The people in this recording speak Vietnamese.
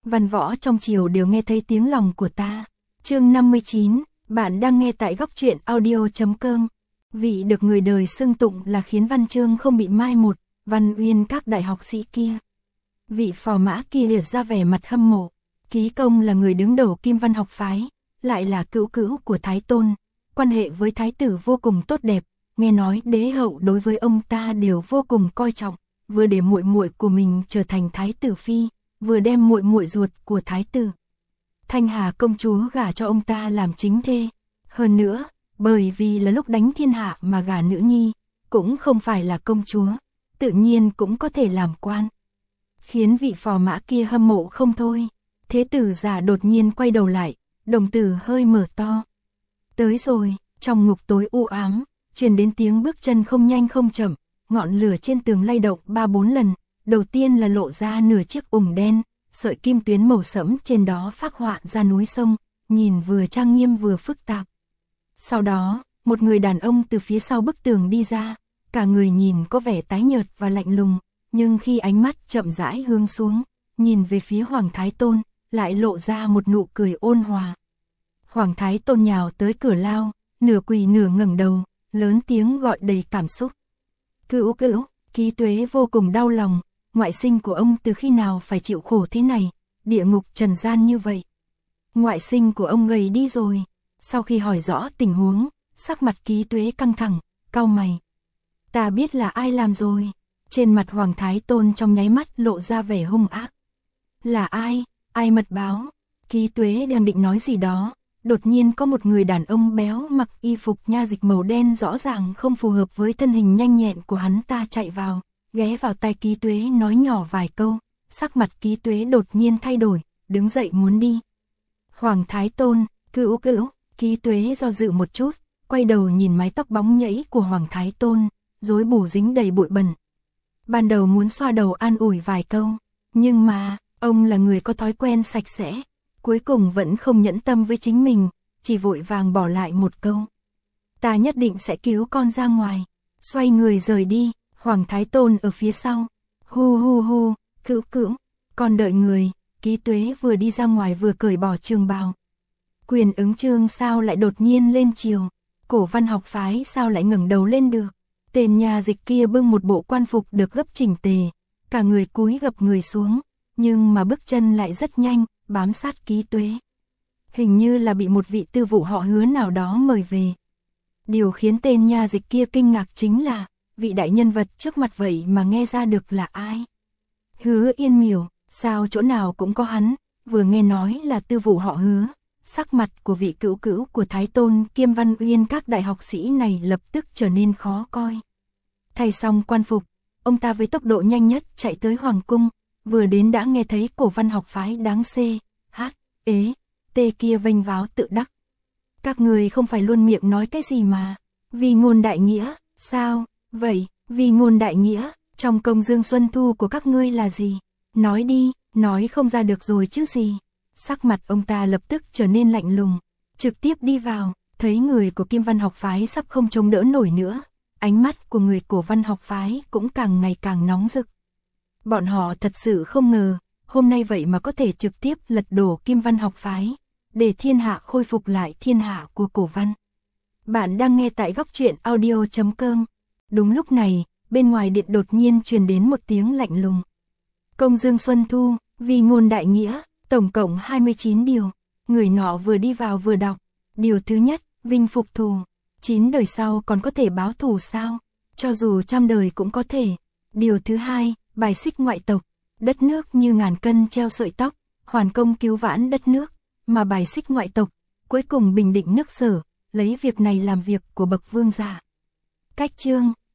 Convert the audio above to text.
văn võ trong triều đều nghe thấy tiếng lòng của ta. Chương 59, bạn đang nghe tại góc truyện audio.com. Vị được người đời xưng tụng là khiến văn chương không bị mai một, văn uyên các đại học sĩ kia. Vị phò mã kia liệt ra vẻ mặt hâm mộ. Ký Công là người đứng đầu Kim Văn học phái, lại là cữu cữu của Thái Tôn, quan hệ với Thái tử vô cùng tốt đẹp, nghe nói đế hậu đối với ông ta đều vô cùng coi trọng, vừa để muội muội của mình trở thành Thái tử phi, vừa đem muội muội ruột của Thái tử Thanh Hà công chúa gả cho ông ta làm chính thê. Hơn nữa, bởi vì là lúc đánh thiên hạ mà gả nữ nhi, cũng không phải là công chúa, tự nhiên cũng có thể làm quan. Khiến vị phò mã kia hâm mộ không thôi. Thế tử già đột nhiên quay đầu lại, đồng tử hơi mở to. Tới rồi, trong ngục tối u ám, truyền đến tiếng bước chân không nhanh không chậm, ngọn lửa trên tường lay động 3-4 lần, đầu tiên là lộ ra nửa chiếc ủng đen, sợi kim tuyến màu sẫm trên đó phác họa ra núi sông, nhìn vừa trang nghiêm vừa phức tạp. Sau đó, một người đàn ông từ phía sau bức tường đi ra, cả người nhìn có vẻ tái nhợt và lạnh lùng, nhưng khi ánh mắt chậm rãi hướng xuống, nhìn về phía Hoàng Thái Tôn, lại lộ ra một nụ cười ôn hòa. Hoàng Thái Tôn nhào tới cửa lao, nửa quỳ nửa ngẩng đầu, lớn tiếng gọi đầy cảm xúc. Cữu cữu, Ký Tuế vô cùng đau lòng, ngoại sinh của ông từ khi nào phải chịu khổ thế này, địa ngục trần gian như vậy. Ngoại sinh của ông gầy đi rồi. Sau khi hỏi rõ tình huống, sắc mặt Ký Tuế căng thẳng, cau mày. Ta biết là ai làm rồi. Trên mặt Hoàng Thái Tôn trong nháy mắt lộ ra vẻ hung ác. Là ai? Ai mật báo? Ký Tuế đang định nói gì đó, đột nhiên có một người đàn ông béo mặc y phục nha dịch màu đen rõ ràng không phù hợp với thân hình nhanh nhẹn của hắn ta chạy vào, ghé vào tai Ký Tuế nói nhỏ vài câu, sắc mặt Ký Tuế đột nhiên thay đổi, đứng dậy muốn đi. Hoàng Thái Tôn, cữu cữu, Ký Tuế do dự một chút, quay đầu nhìn mái tóc bóng nhẫy của Hoàng Thái Tôn, rối bù dính đầy bụi bẩn. Ban đầu muốn xoa đầu an ủi vài câu, nhưng mà, ông là người có thói quen sạch sẽ, cuối cùng vẫn không nhẫn tâm với chính mình, chỉ vội vàng bỏ lại một câu. Ta nhất định sẽ cứu con ra ngoài, xoay người rời đi, Hoàng Thái Tôn ở phía sau. Hu hu hu, cữu cữu, con đợi người. Ký Tuế vừa đi ra ngoài vừa cởi bỏ trường bào. Quyền ứng chương sao lại đột nhiên lên chiều, Cổ Văn học phái sao lại ngẩng đầu lên được. Tên nhà dịch kia bưng một bộ quan phục được gấp chỉnh tề, cả người cúi gập người xuống, nhưng mà bước chân lại rất nhanh, bám sát Ký Tuế. Hình như là bị một vị tư vụ họ Hứa nào đó mời về. Điều khiến tên nhà dịch kia kinh ngạc chính là, vị đại nhân vật trước mặt vậy mà nghe ra được là ai. Hứa Yên Miểu, sao chỗ nào cũng có hắn, vừa nghe nói là tư vụ họ Hứa. Sắc mặt của vị cữu cữu của Thái Tôn kiêm Văn Uyên các đại học sĩ này lập tức trở nên khó coi. Thay xong quan phục, ông ta với tốc độ nhanh nhất chạy tới Hoàng cung, vừa đến đã nghe thấy Cổ Văn học phái đáng tê kia vênh váo tự đắc. Các người không phải luôn miệng nói cái gì mà, vì ngôn đại nghĩa, sao, vậy, vì ngôn đại nghĩa, trong công dương xuân thu của các ngươi là gì? Nói đi, nói không ra được rồi chứ gì. Sắc mặt ông ta lập tức trở nên lạnh lùng, trực tiếp đi vào, thấy người của Kim Văn học phái sắp không chống đỡ nổi nữa, ánh mắt của người Cổ Văn học phái cũng càng ngày càng nóng rực. Bọn họ thật sự không ngờ, hôm nay vậy mà có thể trực tiếp lật đổ Kim Văn học phái, để thiên hạ khôi phục lại thiên hạ của Cổ Văn. Bạn đang nghe tại góc truyện audio.com. Đúng lúc này, bên ngoài điện đột nhiên truyền đến một tiếng lạnh lùng. Công dương xuân thu, vì ngôn đại nghĩa. Tổng cộng 29 điều, người nọ vừa đi vào vừa đọc. Điều thứ nhất, vinh phục thù. 9 đời sau còn có thể báo thù sao? Cho dù 100 đời cũng có thể. Điều thứ hai, bài xích ngoại tộc. Đất nước như ngàn cân treo sợi tóc, hoàn công cứu vãn đất nước, mà bài xích ngoại tộc, cuối cùng bình định nước Sở, lấy việc này làm việc của bậc vương giả. Cách chương,